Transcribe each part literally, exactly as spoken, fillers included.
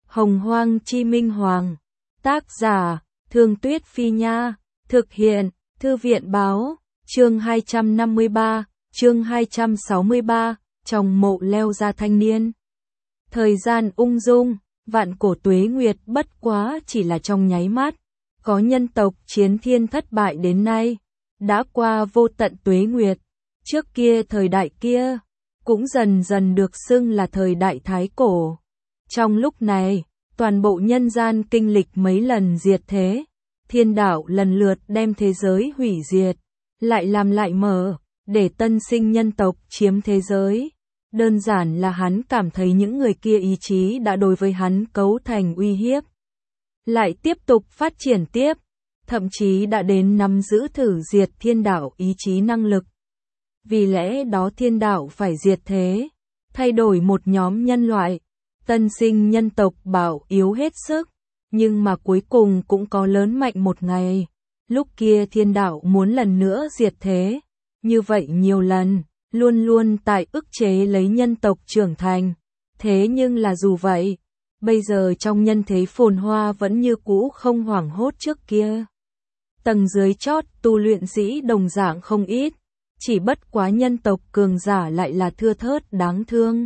Hồng Hoang Chi Minh Hoàng. Tác giả, Thương Tuyết Phi Nha. Thực hiện, Thư viện Báo. Chương hai trăm năm mươi ba, chương hai trăm sáu mươi ba, trong mộ leo ra thanh niên. Thời gian ung dung, vạn cổ tuế nguyệt bất quá chỉ là trong nháy mắt. Có nhân tộc chiến thiên thất bại đến nay, đã qua vô tận tuế nguyệt. Trước kia thời đại kia, cũng dần dần được xưng là thời đại thái cổ. Trong lúc này, toàn bộ nhân gian kinh lịch mấy lần diệt thế. Thiên đạo lần lượt đem thế giới hủy diệt, lại làm lại mở, để tân sinh nhân tộc chiếm thế giới. Đơn giản là hắn cảm thấy những người kia ý chí đã đối với hắn cấu thành uy hiếp. Lại tiếp tục phát triển tiếp, thậm chí đã đến nắm giữ thử diệt thiên đạo ý chí năng lực. Vì lẽ đó thiên đạo phải diệt thế, thay đổi một nhóm nhân loại, tân sinh nhân tộc bảo yếu hết sức, nhưng mà cuối cùng cũng có lớn mạnh một ngày. Lúc kia thiên đạo muốn lần nữa diệt thế, như vậy nhiều lần, luôn luôn tại ức chế lấy nhân tộc trưởng thành. Thế nhưng là dù vậy, bây giờ trong nhân thế phồn hoa vẫn như cũ không hoảng hốt trước kia. Tầng dưới chót tu luyện sĩ đồng dạng không ít, chỉ bất quá nhân tộc cường giả lại là thưa thớt đáng thương.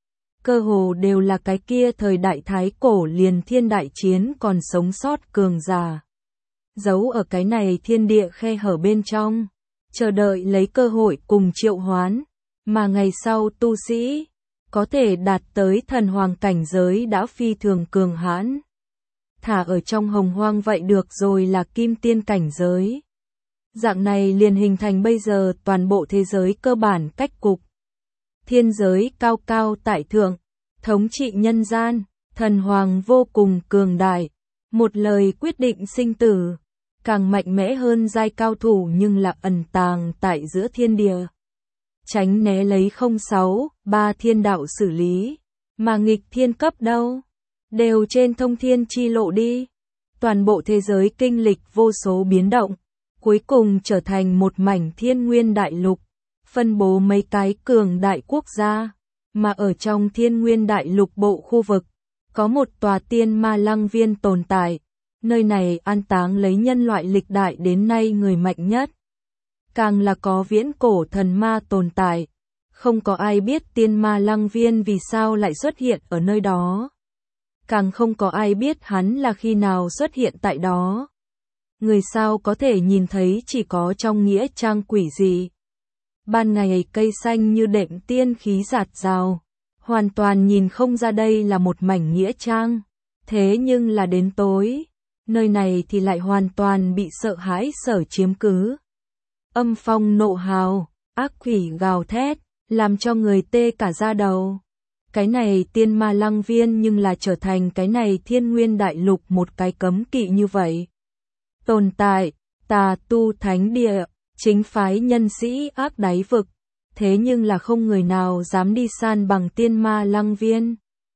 Cơ hồ đều là cái kia thời đại thái cổ liền thiên đại chiến còn sống sót cường giả. Giấu ở cái này thiên địa khe hở bên trong, chờ đợi lấy cơ hội cùng triệu hoán, mà ngày sau tu sĩ có thể đạt tới thần hoàng cảnh giới đã phi thường cường hãn. Thả ở trong hồng hoang vậy được rồi là kim tiên cảnh giới. Dạng này liền hình thành bây giờ toàn bộ thế giới cơ bản cách cục. Thiên giới cao cao tại thượng, thống trị nhân gian, thần hoàng vô cùng cường đại, một lời quyết định sinh tử, càng mạnh mẽ hơn giai cao thủ nhưng là ẩn tàng tại giữa thiên địa. Tránh né lấy không sáu, ba thiên đạo xử lý, mà nghịch thiên cấp đâu, đều trên thông thiên chi lộ đi. Toàn bộ thế giới kinh lịch vô số biến động, cuối cùng trở thành một mảnh thiên nguyên đại lục, phân bố mấy cái cường đại quốc gia, mà ở trong thiên nguyên đại lục bộ khu vực, có một tòa tiên ma lăng viên tồn tại, nơi này an táng lấy nhân loại lịch đại đến nay người mạnh nhất. Càng là có viễn cổ thần ma tồn tại, không có ai biết tiên ma lăng viên vì sao lại xuất hiện ở nơi đó. Càng không có ai biết hắn là khi nào xuất hiện tại đó. Người sao có thể nhìn thấy chỉ có trong nghĩa trang quỷ dị. Ban ngày cây xanh như đệm tiên khí rạt rào, hoàn toàn nhìn không ra đây là một mảnh nghĩa trang. Thế nhưng là đến tối, nơi này thì lại hoàn toàn bị sợ hãi sở chiếm cứ. Âm phong nộ hào, ác quỷ gào thét, làm cho người tê cả da đầu. Cái này tiên ma lăng viên nhưng là trở thành cái này thiên nguyên đại lục một cái cấm kỵ như vậy. Tồn tại, tà tu thánh địa, chính phái nhân sĩ ác đáy vực, thế nhưng là không người nào dám đi san bằng tiên ma lăng viên.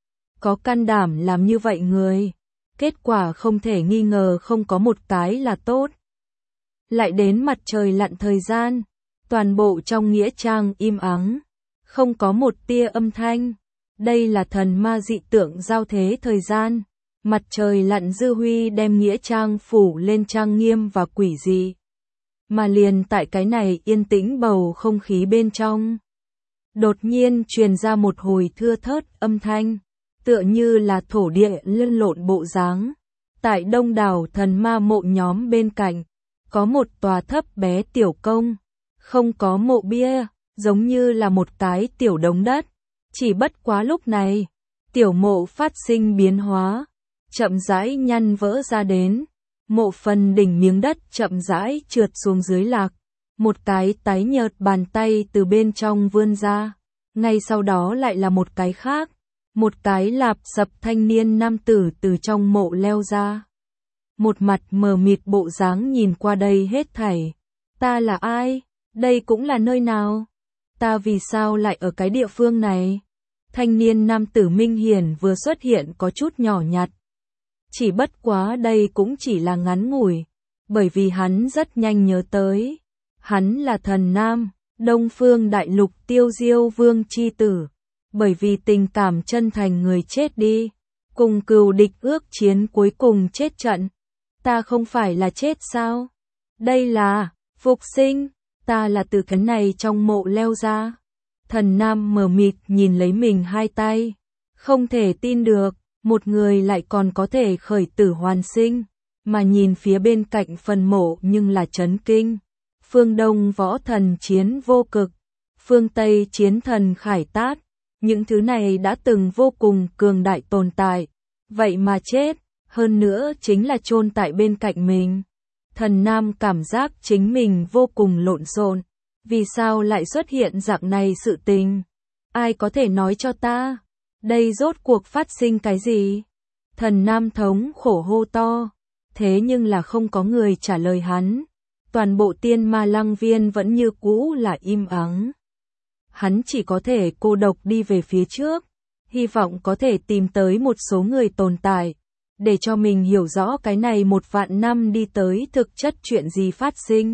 Có can đảm làm như vậy người, kết quả không thể nghi ngờ không có một cái là tốt. Lại đến mặt trời lặn thời gian, toàn bộ trong nghĩa trang im ắng, không có một tia âm thanh. Đây là thần ma dị tượng giao thế thời gian, mặt trời lặn dư huy đem nghĩa trang phủ lên trang nghiêm và quỷ dị. Mà liền tại cái này yên tĩnh bầu không khí bên trong, đột nhiên truyền ra một hồi thưa thớt âm thanh, tựa như là thổ địa lăn lộn bộ dáng. Tại đông đảo thần ma mộ nhóm bên cạnh, có một tòa thấp bé tiểu công, không có mộ bia, giống như là một cái tiểu đống đất. Chỉ bất quá lúc này, tiểu mộ phát sinh biến hóa, chậm rãi nhăn vỡ ra đến, mộ phần đỉnh miếng đất chậm rãi trượt xuống dưới lạc, một cái tái nhợt bàn tay từ bên trong vươn ra, ngay sau đó lại là một cái khác, một cái lạp sập thanh niên nam tử từ trong mộ leo ra. Một mặt mờ mịt bộ dáng nhìn qua đây hết thảy. Ta là ai? Đây cũng là nơi nào? Ta vì sao lại ở cái địa phương này? Thanh niên nam tử minh hiển vừa xuất hiện có chút nhỏ nhặt. Chỉ bất quá đây cũng chỉ là ngắn ngủi, bởi vì hắn rất nhanh nhớ tới. Hắn là thần nam, Đông Phương Đại Lục Tiêu Diêu Vương chi tử. Bởi vì tình cảm chân thành người chết đi, cùng cừu địch ước chiến cuối cùng chết trận. Ta không phải là chết sao? Đây là phục sinh, ta là từ cái này trong mộ leo ra. Thần Nam mờ mịt nhìn lấy mình hai tay, không thể tin được, một người lại còn có thể khởi tử hoàn sinh, mà nhìn phía bên cạnh phần mộ nhưng là chấn kinh. Phương Đông võ thần chiến vô cực, phương Tây chiến thần khải tát, những thứ này đã từng vô cùng cường đại tồn tại, vậy mà chết, hơn nữa chính là chôn tại bên cạnh mình. Thần Nam cảm giác chính mình vô cùng lộn xộn, vì sao lại xuất hiện dạng này sự tình? Ai có thể nói cho ta? Đây rốt cuộc phát sinh cái gì? Thần Nam thống khổ hô to, thế nhưng là không có người trả lời hắn. Toàn bộ Tiên Ma Lăng Viên vẫn như cũ là im ắng. Hắn chỉ có thể cô độc đi về phía trước, hy vọng có thể tìm tới một số người tồn tại, để cho mình hiểu rõ cái này một vạn năm đi tới thực chất chuyện gì phát sinh.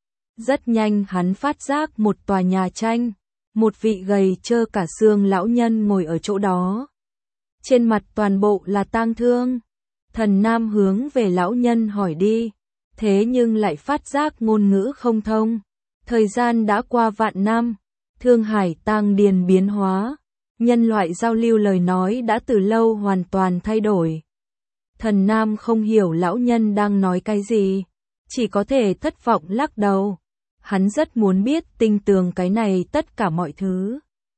Rất nhanh hắn phát giác một tòa nhà tranh, một vị gầy trơ cả xương lão nhân ngồi ở chỗ đó. Trên mặt toàn bộ là tang thương. Thần Nam hướng về lão nhân hỏi đi, thế nhưng lại phát giác ngôn ngữ không thông. Thời gian đã qua vạn năm, Thương Hải Tang Điền biến hóa, nhân loại giao lưu lời nói đã từ lâu hoàn toàn thay đổi. Thần Nam không hiểu lão nhân đang nói cái gì, chỉ có thể thất vọng lắc đầu. Hắn rất muốn biết tinh tường cái này tất cả mọi thứ.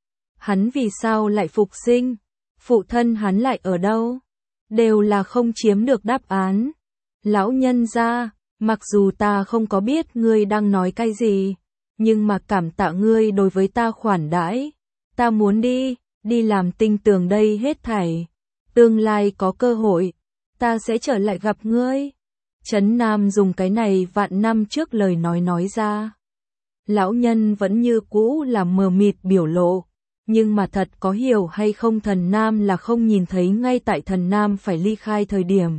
Hắn vì sao lại phục sinh? Phụ thân hắn lại ở đâu? Đều là không chiếm được đáp án. Lão nhân gia, mặc dù ta không có biết ngươi đang nói cái gì, nhưng mà cảm tạ ngươi đối với ta khoản đãi. Ta muốn đi, đi làm tinh tường đây hết thảy. Tương lai có cơ hội, ta sẽ trở lại gặp ngươi. Trấn Nam dùng cái này vạn năm trước lời nói nói ra. Lão nhân vẫn như cũ là mờ mịt biểu lộ, nhưng mà thật có hiểu hay không Thần Nam là không nhìn thấy ngay tại Thần Nam phải ly khai thời điểm.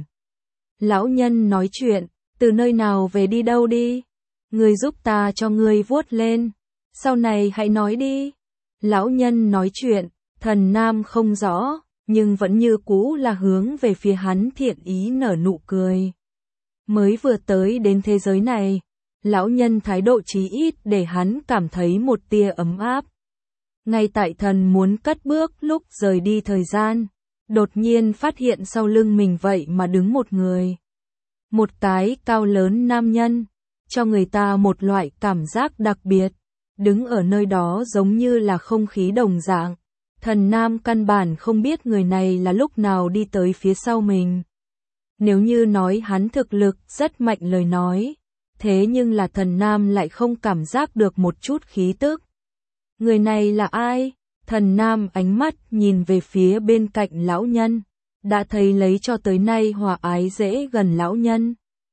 Lão nhân nói chuyện, từ nơi nào về đi đâu đi? Ngươi giúp ta cho ngươi vuốt lên, sau này hãy nói đi. Lão nhân nói chuyện, Thần Nam không rõ, nhưng vẫn như cũ là hướng về phía hắn thiện ý nở nụ cười. Mới vừa tới đến thế giới này, lão nhân thái độ chí ít để hắn cảm thấy một tia ấm áp. Ngay tại thần muốn cất bước lúc rời đi thời gian, đột nhiên phát hiện sau lưng mình vậy mà đứng một người. Một cái cao lớn nam nhân, cho người ta một loại cảm giác đặc biệt, đứng ở nơi đó giống như là không khí đồng dạng. Thần Nam căn bản không biết người này là lúc nào đi tới phía sau mình. Nếu như nói hắn thực lực rất mạnh lời nói, thế nhưng là Thần Nam lại không cảm giác được một chút khí tức. Người này là ai? Thần Nam ánh mắt nhìn về phía bên cạnh lão nhân, đã thấy lấy cho tới nay hòa ái dễ gần lão nhân.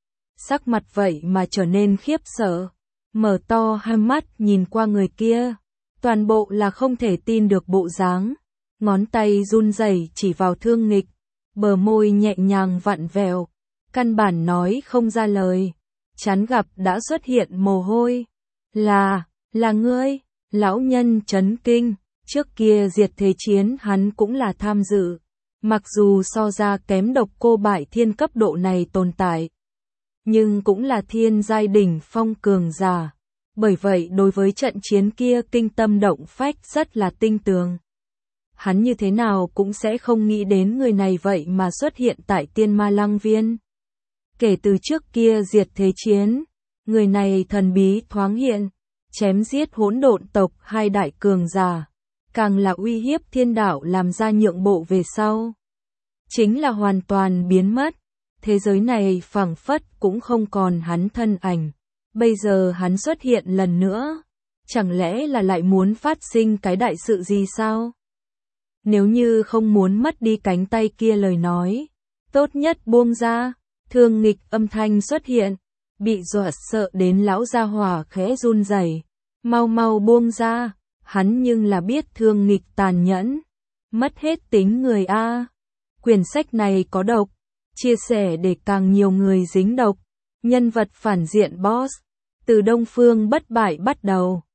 Sắc mặt vậy mà trở nên khiếp sợ, mở to hai mắt nhìn qua người kia, toàn bộ là không thể tin được bộ dáng, ngón tay run rẩy chỉ vào Thương Nghịch, bờ môi nhẹ nhàng vặn vẹo, căn bản nói không ra lời, chán gặp đã xuất hiện mồ hôi. Là, là ngươi, lão nhân chấn kinh, trước kia diệt thế chiến hắn cũng là tham dự, mặc dù so ra kém Độc Cô Bại Thiên cấp độ này tồn tại, nhưng cũng là thiên giai đỉnh phong cường giả, bởi vậy đối với trận chiến kia kinh tâm động phách rất là tinh tường. Hắn như thế nào cũng sẽ không nghĩ đến người này vậy mà xuất hiện tại Tiên Ma Lăng Viên. Kể từ trước kia diệt thế chiến, người này thần bí thoáng hiện, chém giết hỗn độn tộc hai đại cường giả, càng là uy hiếp thiên đạo làm ra nhượng bộ về sau. Chính là hoàn toàn biến mất, thế giới này phảng phất cũng không còn hắn thân ảnh. Bây giờ hắn xuất hiện lần nữa, chẳng lẽ là lại muốn phát sinh cái đại sự gì sao? Nếu như không muốn mất đi cánh tay kia lời nói, tốt nhất buông ra. Thương Nghịch âm thanh xuất hiện, bị dọa sợ đến lão gia hỏa khẽ run rẩy, mau mau buông ra. Hắn nhưng là biết Thương Nghịch tàn nhẫn, mất hết tính người a. Quyển sách này có độc, chia sẻ để càng nhiều người dính độc. Nhân vật phản diện boss, từ Đông Phương Bất Bại bắt đầu.